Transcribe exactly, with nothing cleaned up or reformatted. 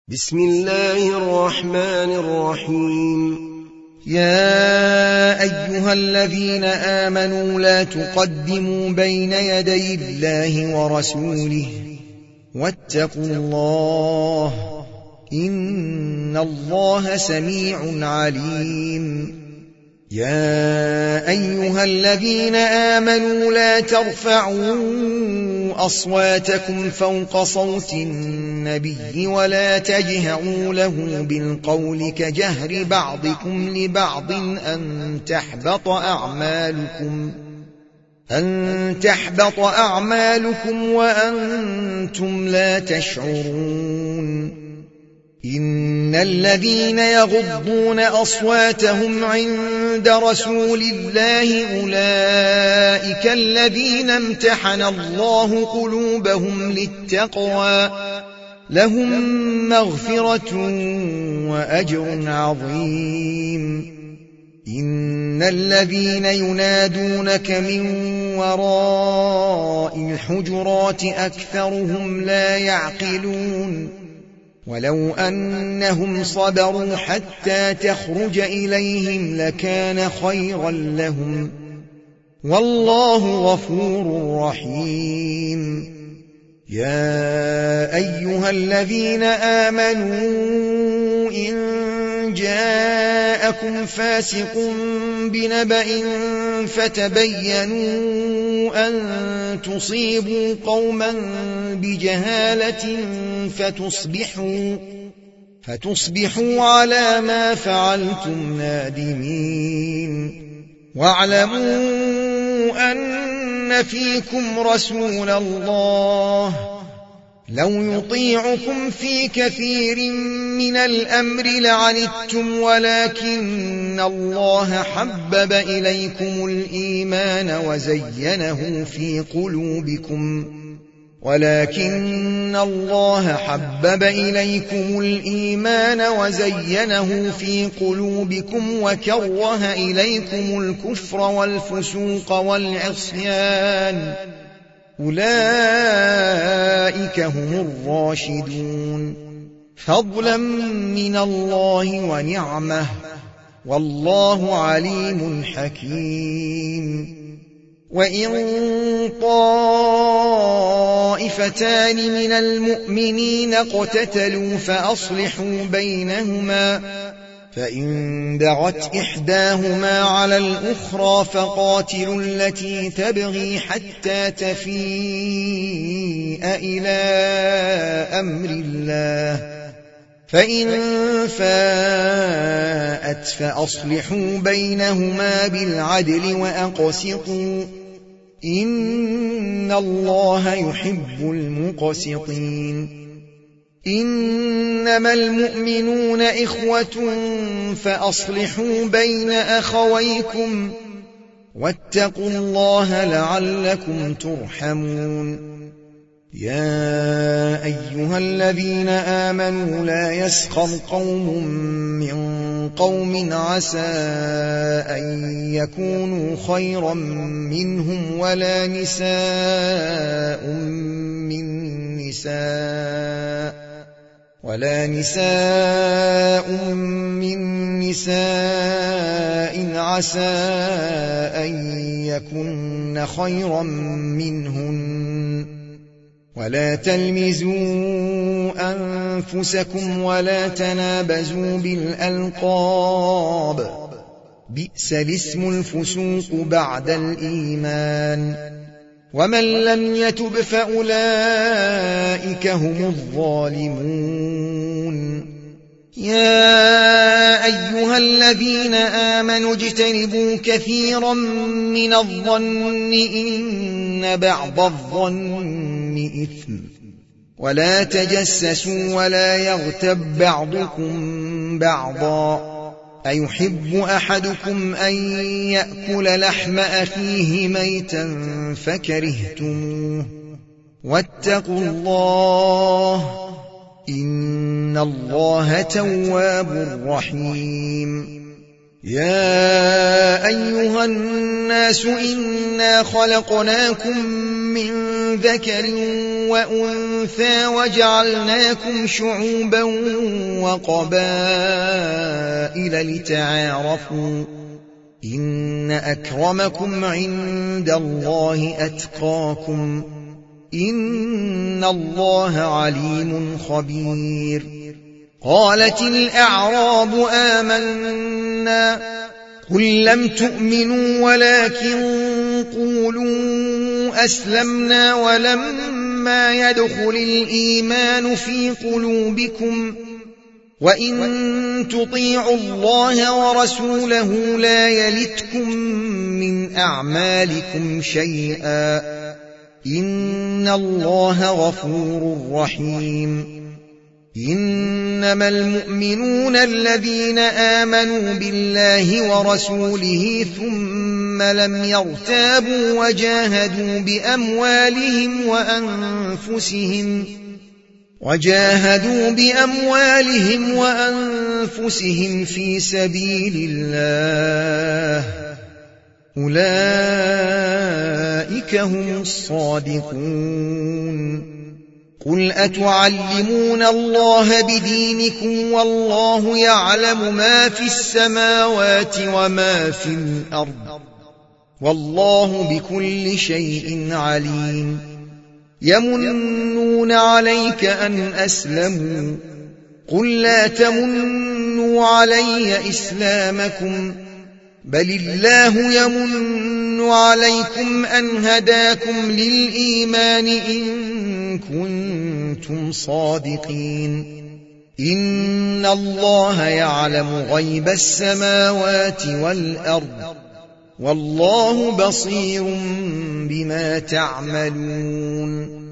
بسم الله الرحمن الرحيم. يا أيها الذين آمنوا لا تقدموا بين يدي الله ورسوله واتقوا الله إن الله سميع عليم. يا أيها الذين آمنوا لا ترفعوا أصواتكم فوق صوت النبي ولا تجهروا له بالقول كجهر بعضكم لبعض أن تحبط أعمالكم أن تحبط أعمالكم وأنتم لا تشعرون. إن الذين يغضون أصواتهم عند رسول الله أولئك الذين امتحن الله قلوبهم للتقوى لهم مغفرة وأجر عظيم. إن الذين ينادونك من وراء الحجرات أكثرهم لا يعقلون. ولو أنهم صبروا حتى تخرج إليهم لكان خيرا لهم والله غفور رحيم. يا أيها الذين آمنوا إن جاءكم فاسق بنبأ فتبينوا أن تصيبوا قوما بجهالة فتصبحوا, فتصبحوا على ما فعلتم نادمين. واعلموا أن فيكم رسول الله لو يطيعكم في كثير من الأمر لعنتم ولكن الله حبب إليكم الإيمان وزينه في قلوبكم ولكن الله حبب إليكم الإيمان وزينه في قلوبكم وكره إليكم الكفر والفسوق والعصيان أولئك هم الراشدون فضلا من الله ونعمه والله عليم حكيم. وإن طائفتان من المؤمنين اقتتلوا فأصلحوا بينهما فإن بغت إحداهما على الأخرى فقاتلوا التي تبغي حتى تفيء إلى أمر الله فإن فاءت فأصلحوا بينهما بالعدل وأقسطوا إن الله يحب المقسطين. إنما المؤمنون إخوة فأصلحوا بين أخويكم واتقوا الله لعلكم ترحمون. يا أيها الذين آمنوا لا يسخر قوم من قوم عسى أن يكونوا خيرا منهم ولا نساء من نساء ولا نساء من نساء عسى أن يكن خيرا منهن ولا تلمزوا أنفسكم ولا تنابزوا بالألقاب بئس الاسم الفسوق بعد الإيمان ومن لم يتب فأولئك هم الظالمون. يا أيها الذين آمنوا اجتنبوا كثيرا من الظن إن بعض الظن إثم ولا تجسسوا ولا يغتب بعضكم بعضا أيحب أحدكم أن يأكل لحم أخيه ميتا فكرهتموه واتقوا الله إن الله تواب رحيم. يا أيها الناس إنا خلقناكم من ذكر وأنثى وجعلناكم شعوبا وقبائل لتعارفوا إن أكرمكم عند الله أتقاكم إن الله عليم خبير. قالت الأعراب آمنا قل لم تؤمنوا ولكن قولوا أسلمنا ولما يدخل الإيمان في قلوبكم وإن تطيعوا الله ورسوله لا يلتكم من أعمالكم شيئا إن الله غفور رحيم. إنما المؤمنون الذين آمنوا بالله ورسوله ثم لم يرتابوا وجاهدوا بأموالهم وأنفسهم وجاهدوا بأموالهم وأنفسهم في سبيل الله أولئك هم الصادقون. قل أتعلمون الله بدينكم والله يعلم ما في السماوات وما في الأرض والله بكل شيء عليم. يمنون عليك أن أسلموا قل لا تمنوا علي إسلامكم بل الله يمن عليكم أن هداكم للإيمان إن كنتم صادقين. إن الله يعلم غيب السماوات والأرض والله بصير بما تعملون.